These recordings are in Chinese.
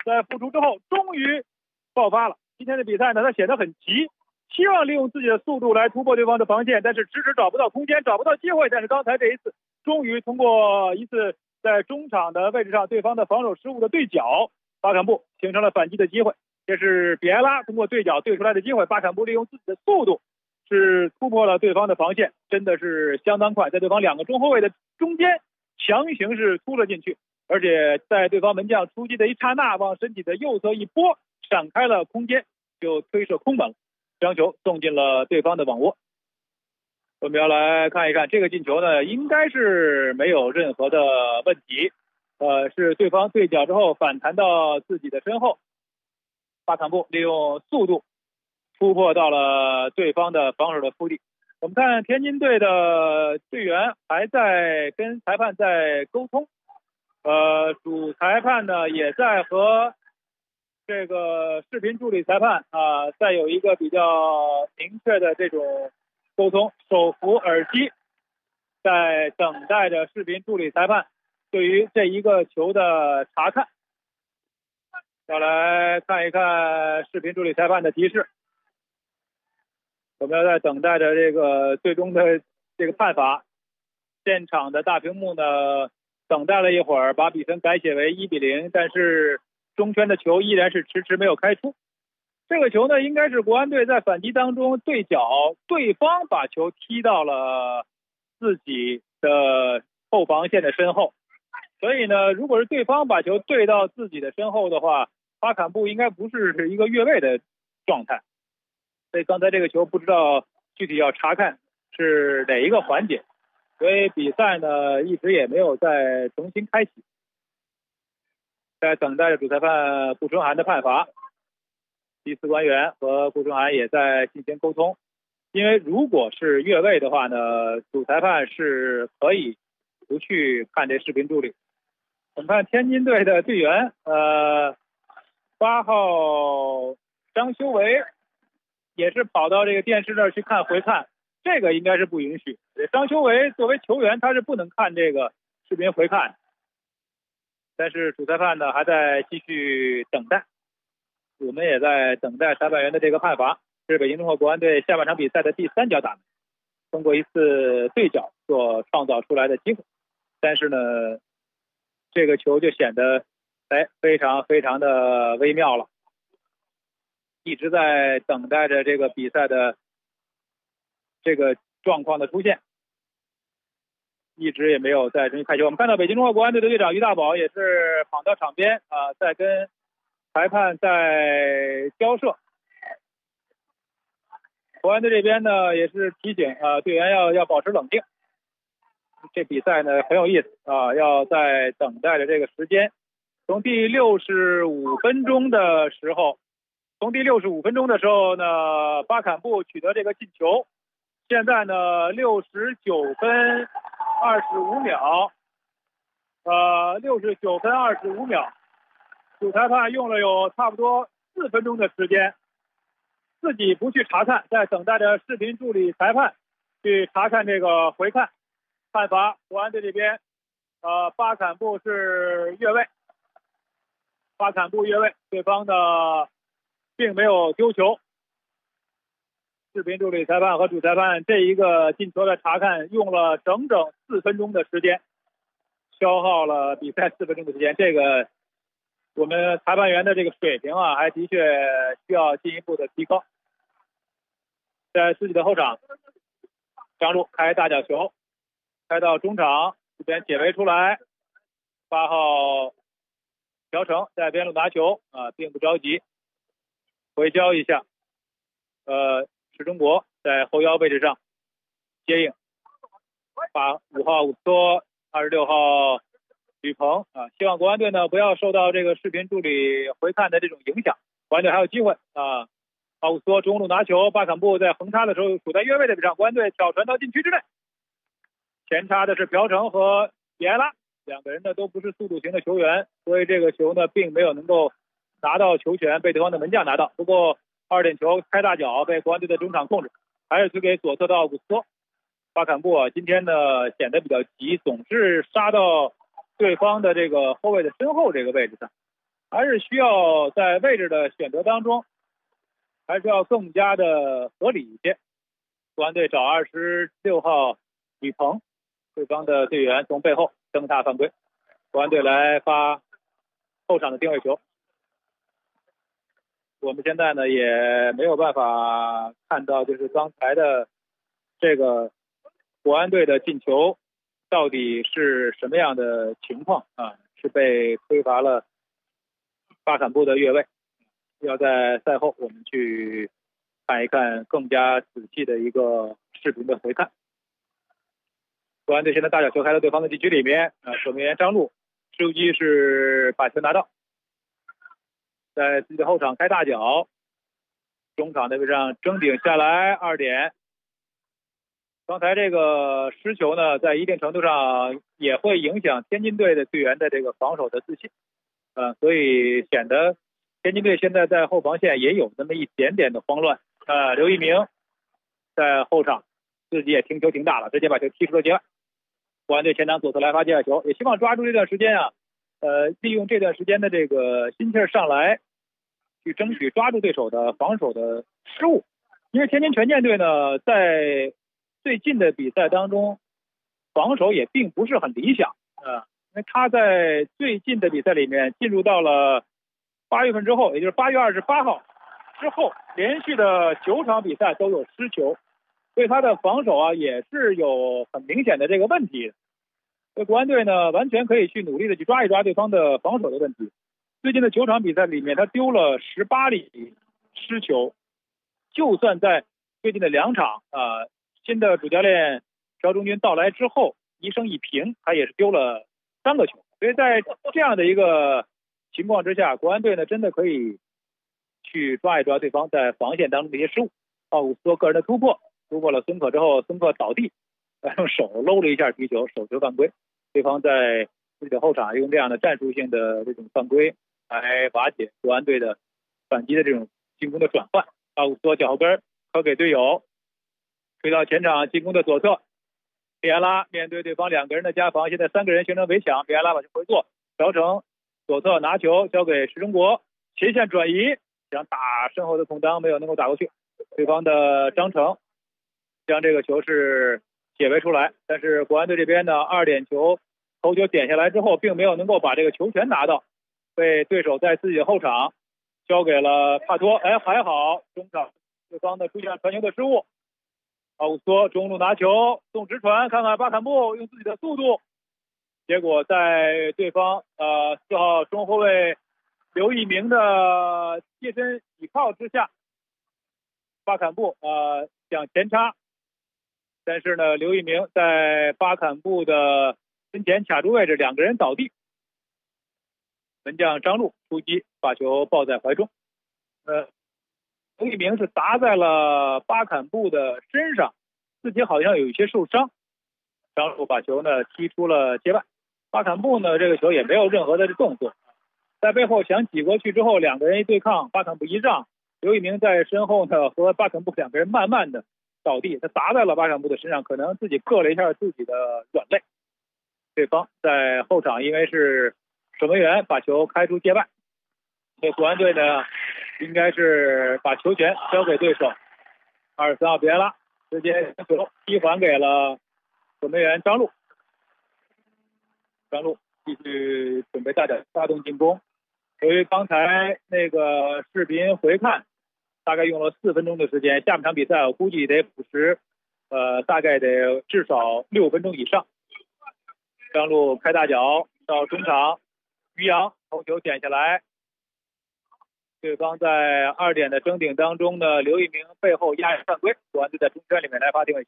在复出之后终于爆发了。今天的比赛呢，他显得很急，希望利用自己的速度来突破对方的防线，但是迟迟找不到空间，找不到机会。但是刚才这一次，终于通过一次在中场的位置上对方的防守失误的对角，巴坎布形成了反击的机会。这是比埃拉通过对角对出来的机会，巴坎布利用自己的速度是突破了对方的防线，真的是相当快，在对方两个中后卫的中间强行是突了进去，而且在对方门将出击的一刹那，往身体的右侧一拨，闪开了空间，就推射空门，将球送进了对方的网窝。我们要来看一看这个进球呢，应该是没有任何的问题，是对方对角之后反弹到自己的身后，巴坎布利用速度突破到了对方的防守的腹地。我们看天津队的队员还在跟裁判在沟通，主裁判呢也在和这个视频助理裁判再有一个比较明确的这种沟通，手扶耳机，在等待着视频助理裁判对于这一个球的查看。要来看一看视频助理裁判的提示，我们要在等待着这个最终的这个判罚。现场的大屏幕呢，等待了一会儿，把比分改写为1-0，但是中圈的球依然是迟迟没有开出。这个球呢，应该是国安队在反击当中对角，对方把球踢到了自己的后防线的身后，所以呢，如果是对方把球对到自己的身后的话，巴坎布应该不是一个越位的状态。所以刚才这个球不知道具体要查看是哪一个环节，所以比赛呢一直也没有再重新开启，在等待着主裁判顾春寒的判罚。第四官员和顾春寒也在进行沟通，因为如果是越位的话呢，主裁判是可以不去看这视频助理。我们看天津队的队员8号张修为也是跑到这个电视那儿去看回看，这个应该是不允许。张修为作为球员，他是不能看这个视频回看，但是主裁判呢还在继续等待，我们也在等待裁判员的这个判罚。这是北京中赫国安队下半场比赛的第3脚打门，通过一次对角所创造出来的机会，但是呢，这个球就显得非常非常的微妙了。一直在等待着这个比赛的这个状况的出现，一直也没有再重新开球。我们看到北京中赫国安队的队长于大宝也是跑到场边在跟裁判在交涉。国安队这边呢也是提醒队员要保持冷静。这比赛呢很有意思要在等待着这个时间。从第65分钟的时候呢，巴坎布取得这个进球。现在呢69分25秒，69分25秒，主裁判用了有差不多4分钟的时间，自己不去查看，在等待着视频助理裁判去查看这个回看判罚。国安队这边巴坎布是越位，对方的并没有丢球。视频助理裁判和主裁判这一个进球的查看用了整整4分钟的时间，消耗了比赛4分钟的时间。这个我们裁判员的这个水平还的确需要进一步的提高。在自己的后场，张路开大角球，开到中场，这边解围出来，8号朴成在边路拿球并不着急，回交一下，石中国在后腰位置上接应，把5号伍托，26号吕鹏希望国安队呢不要受到这个视频助理回看的这种影响，国安队还有机会奥斯托中路拿球，巴坎布在横插的时候处在越位的位置上，国安队挑传到禁区之内，前插的是朴成和比埃拉，两个人呢都不是速度型的球员，所以这个球呢并没有能够拿到球权，被对方的门将拿到。不过2点球开大脚被国安队的中场控制，还是推给左侧的奥古斯托。巴坎布今天呢显得比较急，总是杀到对方的这个后卫的身后这个位置上， 还是需要在位置的选择当中，还是要更加的合理一些。国安队找26号李鹏，对方的队员从背后蹬踏犯规，国安队来发后场的定位球。我们现在呢也没有办法看到，就是刚才的这个国安队的进球到底是什么样的情况啊？是被吹罚了巴坎布的越位，要在赛后我们去看一看更加仔细的一个视频的回看。国安队现在大角球开到对方的禁区里面，守门员张路吃游击是把球拿到，在自己的后场开大脚，中场的位置上争顶下来2点。刚才这个失球呢，在一定程度上也会影响天津队的队员的这个防守的自信，所以显得天津队现在在后防线也有那么一点点的慌乱。刘一鸣在后场自己也停球停大了，直接把球踢出了界外。国安队前场左侧来发界外球，也希望抓住这段时间啊，利用这段时间的这个心气儿上来，去争取抓住对手的防守的失误。因为天津权健队呢，在最近的比赛当中，防守也并不是很理想因为他在最近的比赛里面进入到了8月份之后，也就是8月28号之后，连续的9场比赛都有失球，所以他的防守啊也是有很明显的这个问题。所以国安队呢，完全可以去努力的去抓一抓对方的防守的问题。最近的9场比赛里面，他丢了18粒失球，就算在最近的2场新的主教练朴忠军到来之后，1胜1平，他也是丢了3个球。所以在这样的一个情况之下，国安队呢真的可以去抓一抓对方在防线当中的一些失误。奥古斯托个人的突破了孙可之后，孙可倒地，用手搂了一下皮球，手球犯规。对方在自己的后场用这样的战术性的这种犯规来瓦解国安队的反击的这种进攻的转换。奥古斯托脚后跟抛给队友，推到前场进攻的左侧，比埃拉面对对方2个人的加防，现在3个人形成围抢，比埃拉把球回做，调成左侧拿球交给石中国，前线转移，想打身后的空当没有能够打过去，对方的张成将这个球是解围出来，但是国安队这边呢2点球头球点下来之后，并没有能够把这个球权拿到，被对手在自己的后场交给了帕托。还好中场对方的出现传球的失误，奥古斯托中路拿球送直传，看看巴坎布用自己的速度，结果在对方4号中后卫刘一鸣的贴身倚靠之下，巴坎布想前插，但是呢刘一鸣在巴坎布的跟前卡住位置，2个人倒地，门将张路出击把球抱在怀中。刘一鸣是砸在了巴坎布的身上，自己好像有一些受伤，张路把球呢踢出了界外。巴坎布呢这个球也没有任何的动作，在背后想挤过去之后，2个人一对抗，巴坎布一让，刘一鸣在身后呢和巴坎布2个人慢慢的倒地，他砸在了巴坎布的身上，可能自己硌了一下自己的软肋。对方在后场因为是守门员把球开出界外，所以国安队呢应该是把球权交给对手。23号比埃拉直接将球踢还给了守门员张路，张路继续准备大脚发动进攻。由于刚才那个视频回看大概用了4分钟的时间，下半场比赛我估计得补时大概得至少6分钟以上。张路开大脚到中场，于洋头球点下来，对方在2点的争顶当中呢，刘一鸣背后压人犯规，国安队在中圈里面来发定位球。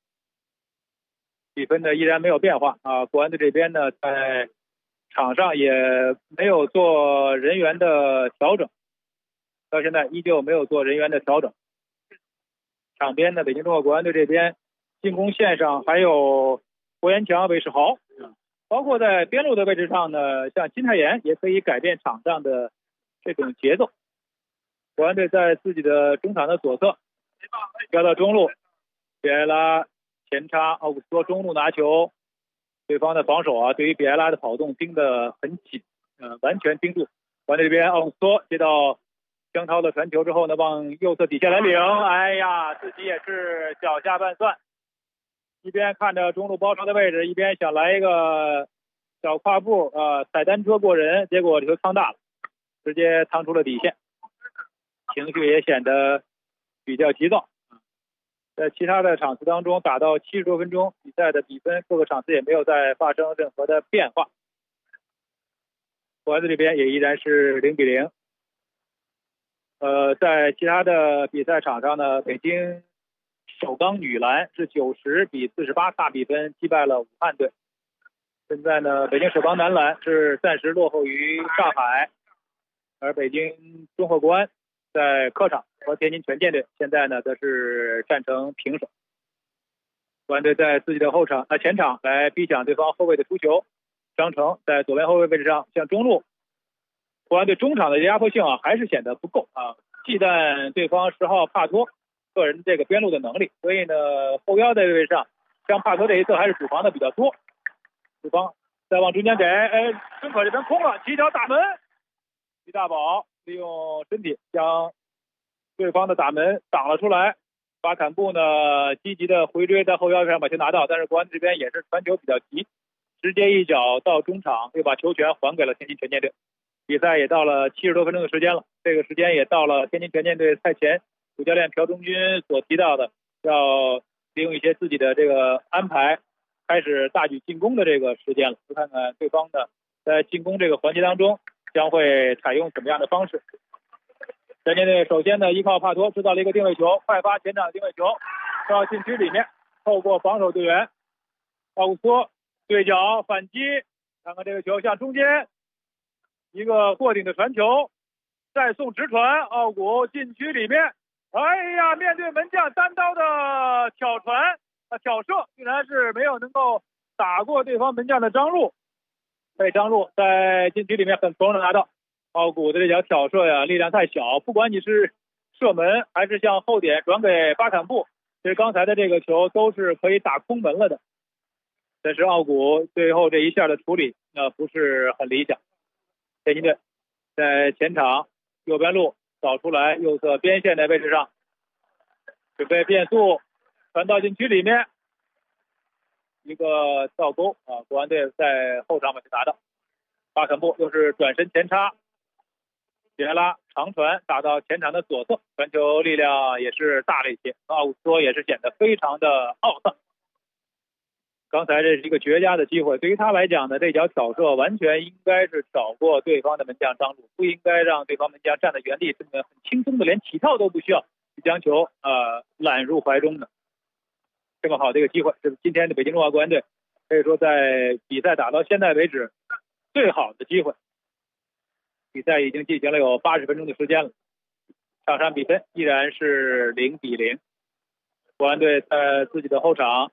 比分呢依然没有变化国安队这边呢在场上也没有做人员的调整，到现在依旧没有做人员的调整。场边的北京中国国安队这边进攻线上还有郭元强、韦世豪，包括在边路的位置上呢，像金泰妍也可以改变场上的这种节奏。国安队在自己的中场的左侧调到中路，比埃拉前插，奥古斯托中路拿球，对方的防守对于比埃拉的跑动盯得很紧，完全盯住国安队这边奥古斯托接到江涛的传球之后呢，往右侧底线来领，哎呀，自己也是脚下拌蒜，一边看着中路包抄的位置，一边想来一个小跨步踩单车过人，结果这球趟大了，直接趟出了底线，情绪也显得比较急躁。在其他的场次当中，打到70多分钟，比赛的比分各个场次也没有再发生任何的变化。国安队这边也依然是0-0。在其他的比赛场上呢，北京首钢女篮是90-48大比分击败了武汉队。现在呢，北京首钢男篮是暂时落后于上海，而北京中赫国安在客场和天津权健队现在呢则是战成平手。国安队在自己的前场来逼抢对方后卫的出球，张成在左边后卫位置上向中路。国安队中场的压迫性还是显得不够忌惮对方10号帕托个人这个边路的能力，所以呢后腰的位置上像帕托这一侧还是主防的比较多。对方再往中间给，孙可这边空了，起脚打门，于大宝利用身体将对方的大门挡了出来。巴坎布呢积极的回追，在后腰上把球拿到，但是国安这边也是传球比较急，直接一脚到中场，又把球权还给了天津权健队。比赛也到了70多分钟的时间了，这个时间也到了天津权健队赛前主教练朴忠军所提到的，要利用一些自己的这个安排，开始大举进攻的这个时间了。就看看对方的在进攻这个环节当中将会采用怎么样的方式。权健队首先呢依靠帕托制造了一个定位球，快发前场的定位球到禁区里面，透过防守队员奥古斯托对角反击，看看这个球向中间一个过顶的传球，再送直传，奥古禁区里面，哎呀，面对门将单刀的挑传挑射，竟然是没有能够打过对方门将的张路，被张路在禁区里面很从容的拿到。奥古的这脚挑射呀，力量太小，不管你是射门还是向后点转给巴坎布，其实刚才的这个球都是可以打空门了的。但是奥古最后这一下的处理不是很理想。天津队在前场右边路扫出来，右侧边线的位置上准备变速传到禁区里面，一个倒钩国安队在后场把球拿到。巴坎布又是转身前插，杰拉长传打到前场的左侧，传球力量也是大了一些，奥古斯托也是显得非常的懊丧。刚才这是一个绝佳的机会，对于他来讲呢，这脚挑射完全应该是挑过对方的门将张路，不应该让对方门将站在原地这么很轻松的连起跳都不需要就将球揽入怀中的。这么好的一个机会，这是今天的北京中华国安队可以说在比赛打到现在为止最好的机会。比赛已经进行了有80分钟的时间了，场上比分依然是0-0。国安队在自己的后场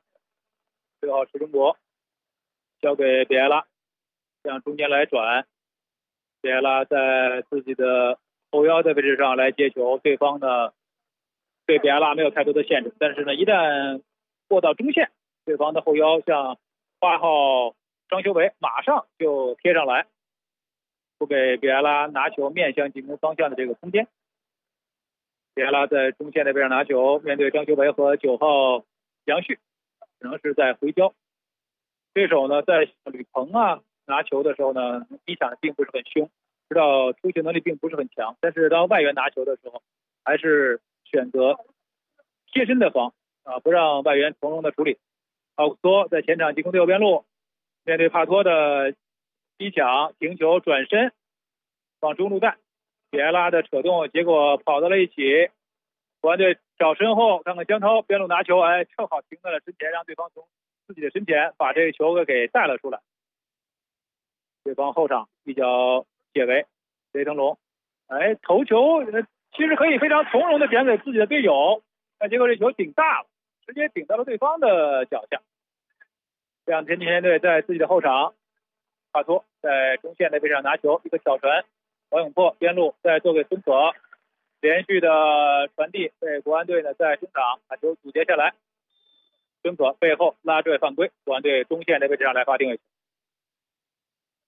6号石中国交给比埃拉，向中间来转，比埃拉在自己的后腰的位置上来接球，对方呢对比埃拉没有太多的限制，但是呢一旦过到中线，对方的后腰像8号张修为马上就贴上来，不给比埃拉拿球面向进攻方向的这个空间。比埃拉在中线的位置上拿球，面对张修为和9号杨旭，可能是在回交。对手呢在吕鹏拿球的时候呢，逼抢的并不是很凶，知道出球能力并不是很强，但是当外援拿球的时候，还是选择贴身的防不让外援从容的处理。奥古斯托在前场进攻的右边路，面对帕托的逼抢停球转身往中路带，比埃拉的扯动，结果跑到了一起。国安队找身后，看看江涛边路拿球，正好停在了身前，让对方从自己的身前把这个球给带了出来。对方后场一脚解围，雷腾龙头球其实可以非常从容的点给自己的队友，但结果这球顶大了，直接顶到了对方的脚下。这样天津天队在自己的后场，帕托在中线的位置上拿球，一个挑传，王永珀边路再做给孙可，连续的传递被国安队呢在中场把球阻截下来，孙可背后拉坠犯规，国安队中线的位置上来发定位球。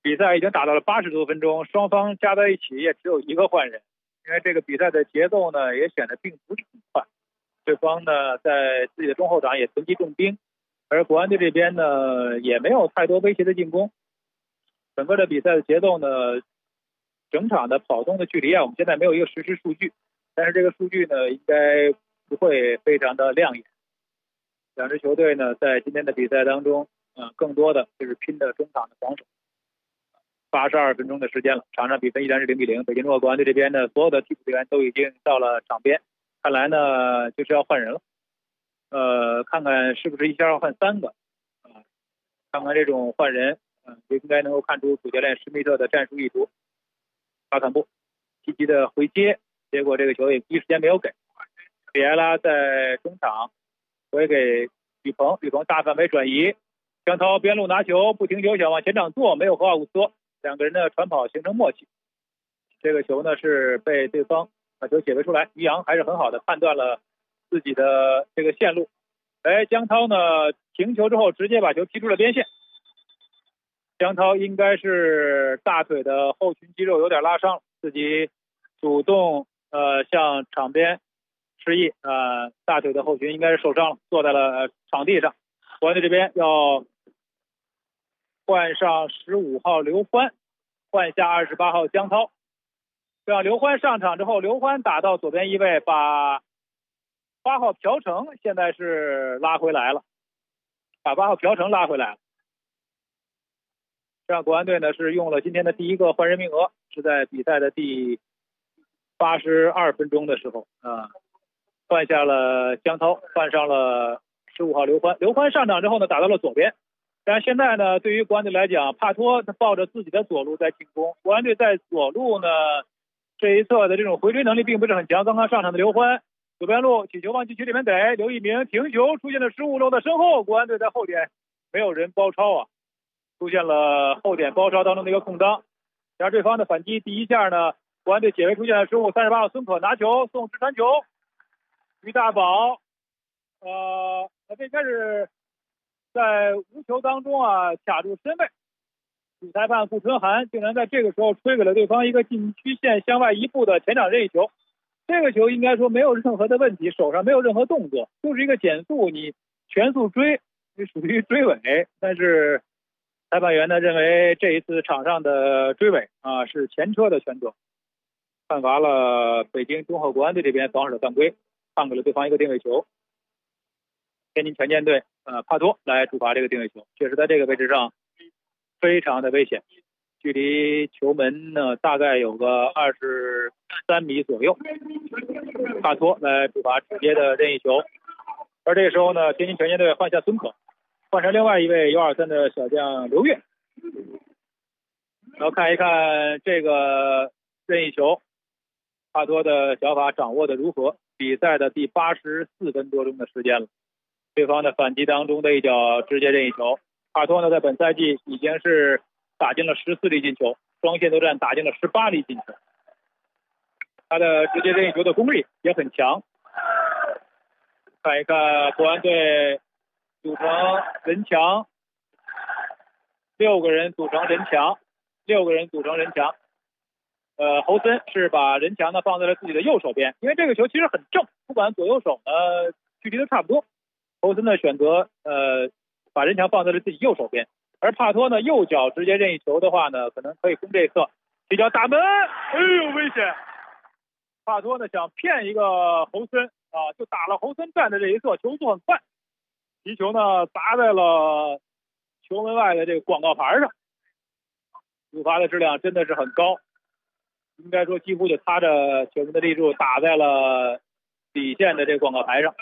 比赛已经打到了80多分钟，双方加在一起也只有一个换人，因为这个比赛的节奏呢也显得并不是很快。对方呢在自己的中后场也囤积重兵，而国安队这边呢也没有太多威胁的进攻。整个的比赛的节奏呢，整场的跑动的距离啊，我们现在没有一个实时数据，但是这个数据呢应该不会非常的亮眼。两支球队呢在今天的比赛当中，更多的就是拼的中场的防守。82分钟的时间了，场上比分依然是0-0。北京中国国安队这边呢，所有的替补队员都已经到了场边，看来呢就是要换人了。看看是不是一下要换3个看看这种换人，就应该能够看出主教练施密特的战术意图。巴坎布积极的回接，结果这个球也第一时间没有给。比埃拉在中场回给吕鹏，吕鹏大范围转移，江涛边路拿球不停球想往前场做，没有和奥古斯托两个人的传跑形成默契。这个球呢是被对方把球解围出来，于洋还是很好的判断了自己的这个线路。江涛呢停球之后直接把球踢出了边线。江涛应该是大腿的后群肌肉有点拉伤，自己主动向场边示意，大腿的后群应该是受伤了，坐在了场地上。国安队这边要换上15号刘欢，换下28号江涛。让刘欢上场之后，刘欢打到左边翼位，把8号朴成现在是拉回来了，把8号朴成拉回来了。这样国安队呢是用了今天的第一个换人名额，是在比赛的第82分钟的时候换下了江涛，换上了15号刘欢。刘欢上场之后呢打到了左边，但是现在呢对于国安队来讲，帕托他抱着自己的左路在进攻，国安队在左路呢这一侧的这种回追能力并不是很强。刚刚上场的刘欢左边路起球往禁区里面逮，刘一鸣停球出现了失误，漏在身后，国安队在后点没有人包抄出现了后点包抄当中的一个空当。然后对方的反击第一下呢，国安队解围出现了失误，38号孙可拿球送直传球，于大宝这应该是在无球当中卡住身位，主裁判顾春寒竟然在这个时候吹给了对方一个禁区线向外一步的前场任意球。这个球应该说没有任何的问题，手上没有任何动作，就是一个减速，你全速追，你属于追尾。但是裁判员呢认为这一次场上的追尾是前车的全责，判罚了北京中赫国安队这边防守的犯规，判给了对方一个定位球。天津权健队帕托来主罚这个定位球，确实在这个位置上非常的危险，距离球门呢大概有个23米左右。帕托来主罚直接的任意球，而这个时候呢，天津权健队换下孙可，换成另外一位U23的小将刘越。然后看一看这个任意球，帕托的脚法掌握的如何？比赛的第84分多钟的时间了，对方的反击当中的一脚直接任意球。帕托呢在本赛季已经是打进了14粒进球，双线作战打进了18粒进球，他的直接任意球的功力也很强。看一看国安队组成人墙，6个人组成人墙，6个人组成人墙。侯森是把人墙呢放在了自己的右手边，因为这个球其实很正，不管左右手呢距离都差不多。侯森的选择把人墙放在了自己右手边，而帕托呢右脚直接任意球的话呢，可能可以攻这一侧，这脚打门，危险！帕托呢想骗一个侯森就打了侯森站的这一侧，球速很快，皮球呢砸在了球门外的这个广告牌上，主罚的质量真的是很高，应该说几乎就擦着球门的立柱打在了底线的这个广告牌上，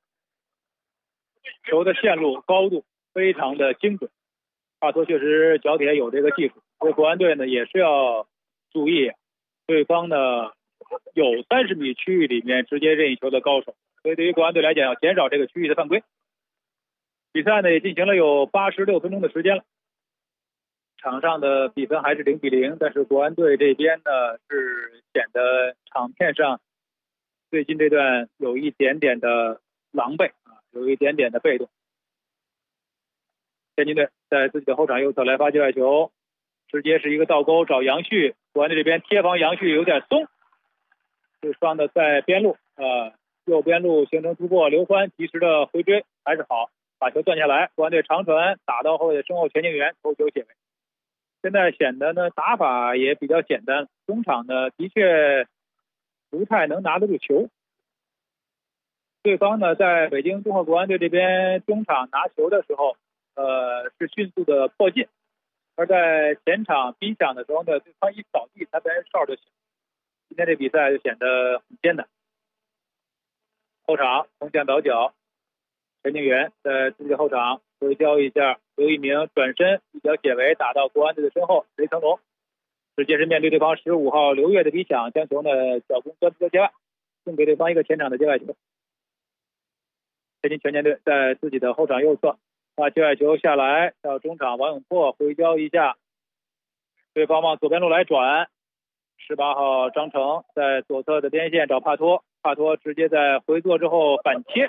球的线路高度非常的精准。帕托确实脚底下有这个技术，所以国安队呢也是要注意对方呢有30米区域里面直接任意球的高手，所以对于国安队来讲要减少这个区域的犯规。比赛呢也进行了有86分钟的时间了，场上的比分还是0-0，但是国安队这边呢是显得场面上最近这段有一点点的狼狈有一点点的被动。天津队在自己的后场右侧来发界外球， 直接是一个倒钩找杨旭，国安队这边贴防杨旭有点松，对方的在边路右边路形成突破，刘欢及时的回追还是好，把球断下来，国安队长传打到后卫的身后，钱敬元头球解围。现在显得呢打法也比较简单，中场呢的确不太能拿得住球。对方呢在北京综合国安队这边中场拿球的时候，是迅速的破进，而在前场逼抢的时候呢，对方一扫地，他在哨就行。今天这比赛就显得很艰难。后场空降倒脚，陈敬元在自己的后场回交一下，刘一鸣转身一脚解围，打到国安队的身后，雷成龙直接是面对对方15号刘越的逼抢，将球呢脚攻端出界外，送给对方一个前场的界外球。北京全健队在自己的后场右侧把界外球下来到中场，王永珀回交一下，对方往左边路来转，18号张成在左侧的边线找帕托，帕托直接在回做之后反切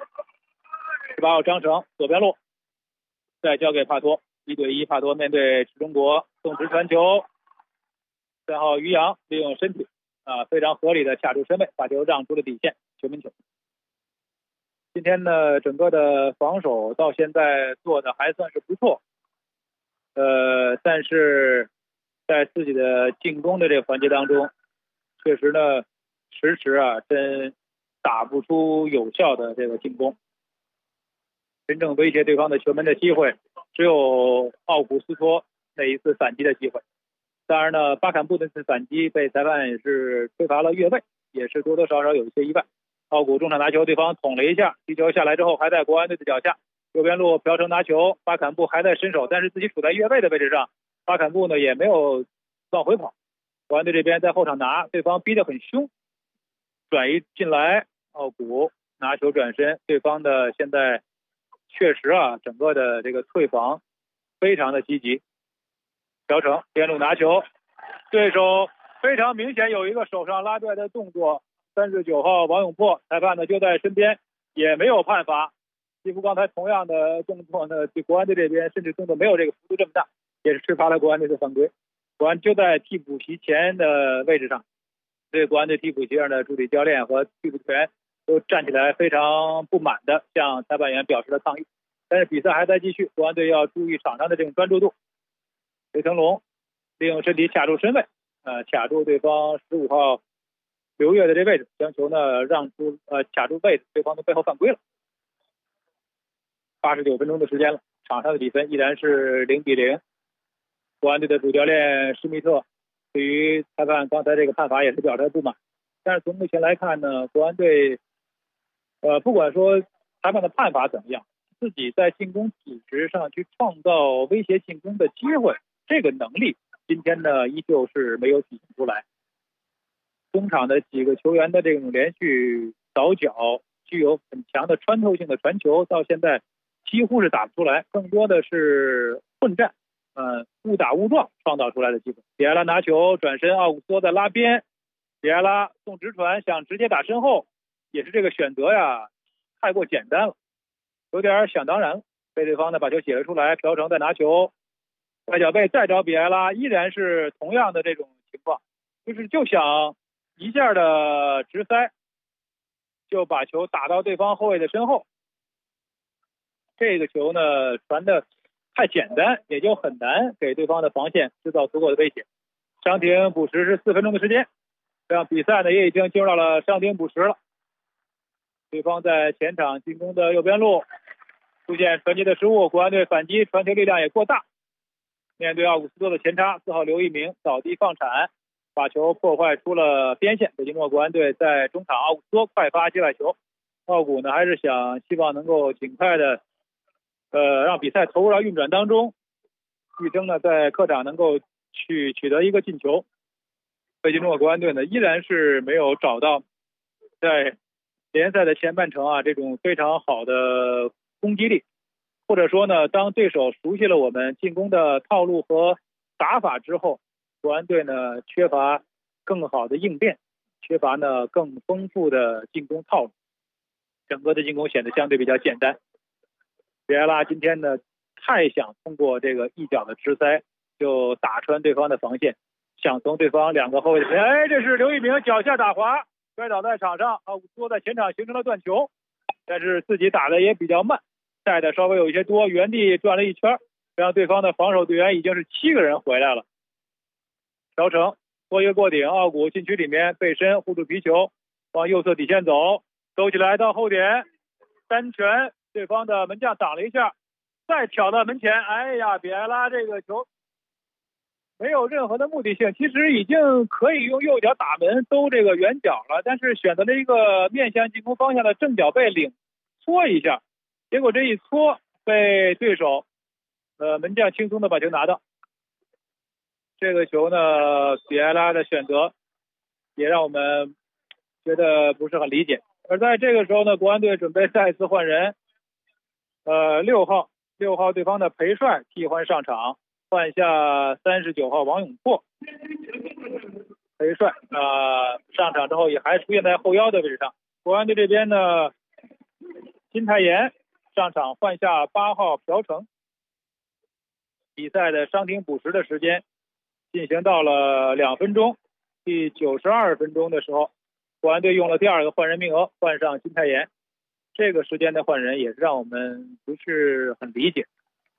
，18号张成左边路再交给帕托，1对1，帕托面对中国送直传球，3号于洋利用身体非常合理的卡住身位，把球让出了底线，球门球。今天呢整个的防守到现在做的还算是不错，但是在自己的进攻的这个环节当中，确实呢迟迟真打不出有效的这个进攻，真正威胁对方的球门的机会只有奥古斯托那一次反击的机会。当然呢巴坎布那次反击被裁判也是吹罚了越位，也是多多少少有一些意外。奥古中场拿球，对方捅了一下，踢球下来之后还在国安队的脚下，右边路朴成拿球，巴坎布还在伸手，但是自己处在越位的位置上，巴坎布呢也没有往回跑，国安队这边在后场拿，对方逼得很凶，转移进来，奥古拿球转身，对方的现在确实整个的这个退防非常的积极。朴成边路拿球，对手非常明显有一个手上拉拽的动作，39号王永珀裁判呢就在身边，也没有判罚。几乎刚才同样的动作呢，对国安队这边甚至动作没有这个幅度这么大，也是吹罚了国安队的犯规。国安就在替补席前的位置上，对国安队替补席上的助理教练和替补球员都站起来非常不满的向裁判员表示了抗议。但是比赛还在继续，国安队要注意场上的这种专注度。雷成龙利用身体卡住身位，卡住对方15号刘越的这位置，将球呢让出卡住位置，对方的背后犯规了。89分钟的时间了，场上的比分依然是0比0。国安队的主教练施密特对于裁判刚才这个判罚也是表示不满，但是从目前来看呢，国安队不管说裁判的判罚怎么样，自己在进攻组织上去创造威胁进攻的机会，这个能力今天呢依旧是没有体现出来。中场的几个球员的这种连续倒脚，具有很强的穿透性的传球，到现在几乎是打不出来，更多的是混战，误打误撞创造出来的机会。比埃拉拿球转身，奥古斯托在拉边，比埃拉送直传想直接打身后，也是这个选择太过简单了，有点想当然了，被对方呢把球解围出来，朴成再拿球外脚背再找比埃拉，依然是同样的这种情况，就想一下的直塞就把球打到对方后卫的身后。这个球呢传的太简单，也就很难给对方的防线制造足够的威胁。伤停补时是4分钟的时间，这样比赛呢也已经进入到了伤停补时了。对方在前场进攻的右边路出现传接的失误，国安队反击传球力量也过大，面对奥古斯托的前插，4号刘一鸣倒地放铲，把球破坏出了边线。北京国安队在中场，奥古斯托快发界外球，奥古呢还是希望能够尽快的让比赛投入到运转当中，力争呢在客场能够去取得一个进球。北京国安队呢依然是没有找到在联赛的前半程这种非常好的攻击力，或者说呢当对手熟悉了我们进攻的套路和打法之后，国安队呢缺乏更好的应变，缺乏呢更丰富的进攻套路，整个的进攻显得相对比较简单。比埃拉今天呢太想通过这个一脚的直塞就打穿对方的防线，想从对方2个后卫的这是刘一鸣脚下打滑，摔倒在场上坐在前场形成了断球，但是自己打的也比较慢，带的稍微有一些多，原地转了一圈，让对方的防守队员已经是7个人回来了。朴成做一个过顶，奥古禁区里面背身护住皮球，往右侧底线走起来到后点，单拳对方的门将挡了一下，再挑到门前，比埃拉这个球没有任何的目的性，其实已经可以用右脚打门兜这个圆角了，但是选择了一个面向进攻方向的正脚背领搓一下，结果这一搓被对手门将轻松的把球拿到。这个球呢，比埃拉的选择也让我们觉得不是很理解。而在这个时候呢，国安队准备再次换人，6号对方的裴帅替换上场，换下39号王永珀。裴帅上场之后也还出现在后腰的位置上。国安队这边呢，金泰妍上场换下8号朴成。比赛的伤停补时的时间进行到了2分钟，第92分钟的时候，国安队用了第2个换人名额，换上金泰妍。这个时间的换人也是让我们不是很理解。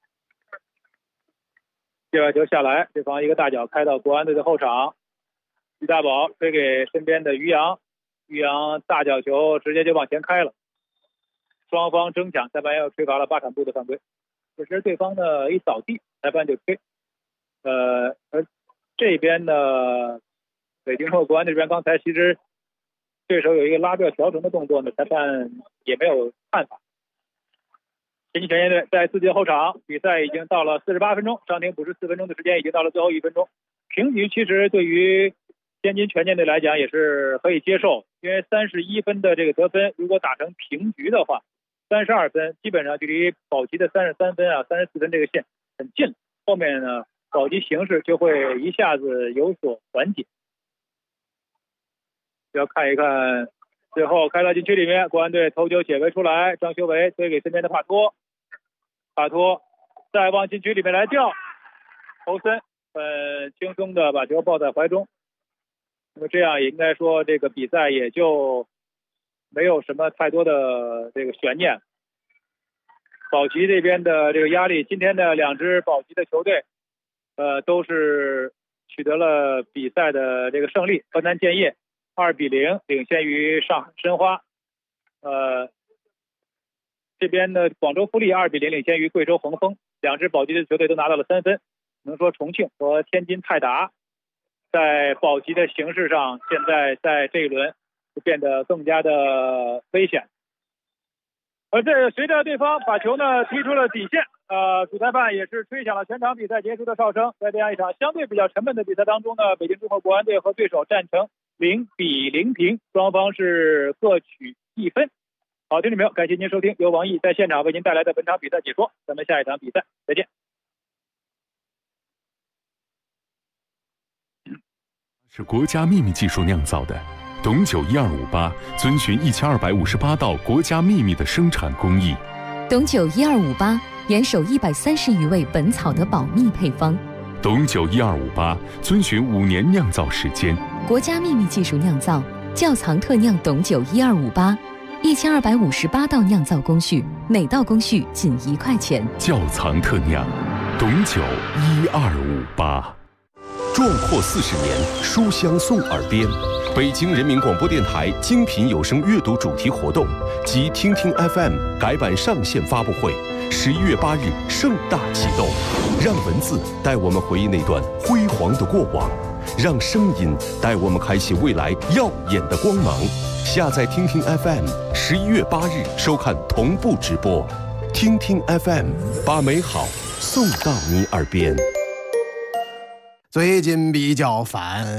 接把球下来，对方一个大脚开到国安队的后场，于大宝推给身边的于洋，于洋大脚球直接就往前开了，双方争抢，裁判又吹罚了巴坎布的犯规。这时对方呢一扫地，裁判就吹。而这边呢，北京国安这边刚才其实对手有一个拉吊调整的动作呢，裁判也没有判罚。天津权健队在自己的后场，比赛已经到了48分钟，伤停补时4分钟的时间已经到了最后1分钟。平局其实对于天津权健队来讲也是可以接受，因为31分的这个得分，如果打成平局的话，32分基本上距离保级的33分34分这个线很近了。后面呢，保级形势就会一下子有所缓解。要看一看最后开到禁区里面，国安队头球解围出来，张修为推给身边的帕托，帕托再往禁区里面来吊，欧森很轻松的把球抱在怀中。那么这样也应该说这个比赛也就没有什么太多的这个悬念。保级这边的这个压力，今天的2支保级的球队都是取得了比赛的这个胜利。河南建业2-0领先于上海申花，这边的广州富力2-0领先于贵州恒丰。2支保级的球队都拿到了3分。能说重庆和天津泰达在保级的形势上，现在在这一轮就变得更加的危险。而这随着对方把球呢踢出了底线，主裁判也是吹响了全场比赛结束的哨声。在这样一场相对比较沉闷的比赛当中呢，北京中赫国安队和对手战成0-0平，双方是各取1分。好，听众朋友，感谢您收听由王毅在现场为您带来的本场比赛解说，咱们下一场比赛再见。 是国家秘密技术酿造的董酒1258遵循1258道国家秘密的生产工艺。 董酒1258严守130余味本草的保密配方。 董酒1258遵循5年酿造时间， 国家秘密技术酿造，窖藏特酿董酒1258，1258道酿造工序，每道工序仅1块钱。 窖藏特酿董酒1258。 壮阔40年，书香送耳边。北京人民广播电台精品有声阅读主题活动及听听 FM 改版上线发布会，11月8日盛大启动。让文字带我们回忆那段辉煌的过往，让声音带我们开启未来耀眼的光芒。下载听听 FM，11月8日收看同步直播。听听 FM， 把美好送到你耳边。 最近比较烦，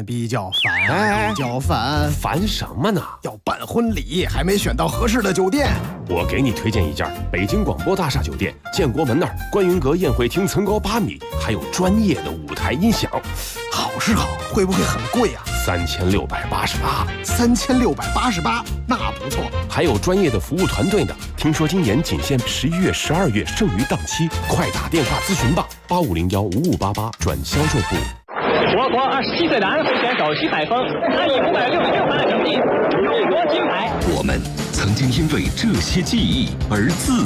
烦什么呢？ 要办婚礼，还没选到合适的酒店。 我给你推荐一家北京广播大厦酒店，建国门那儿观云阁宴会厅层高8米，还有专业的舞台音响。 好是好，会不会很贵啊？ 3688，3688，那不错。 还有专业的服务团队呢。听说今年仅限11月、12月剩余档期，快打电话咨询吧，85015588转销售部。 我国27岁的安徽选手徐海峰，他以566分的成绩荣获金牌。 我们曾经因为这些记忆而自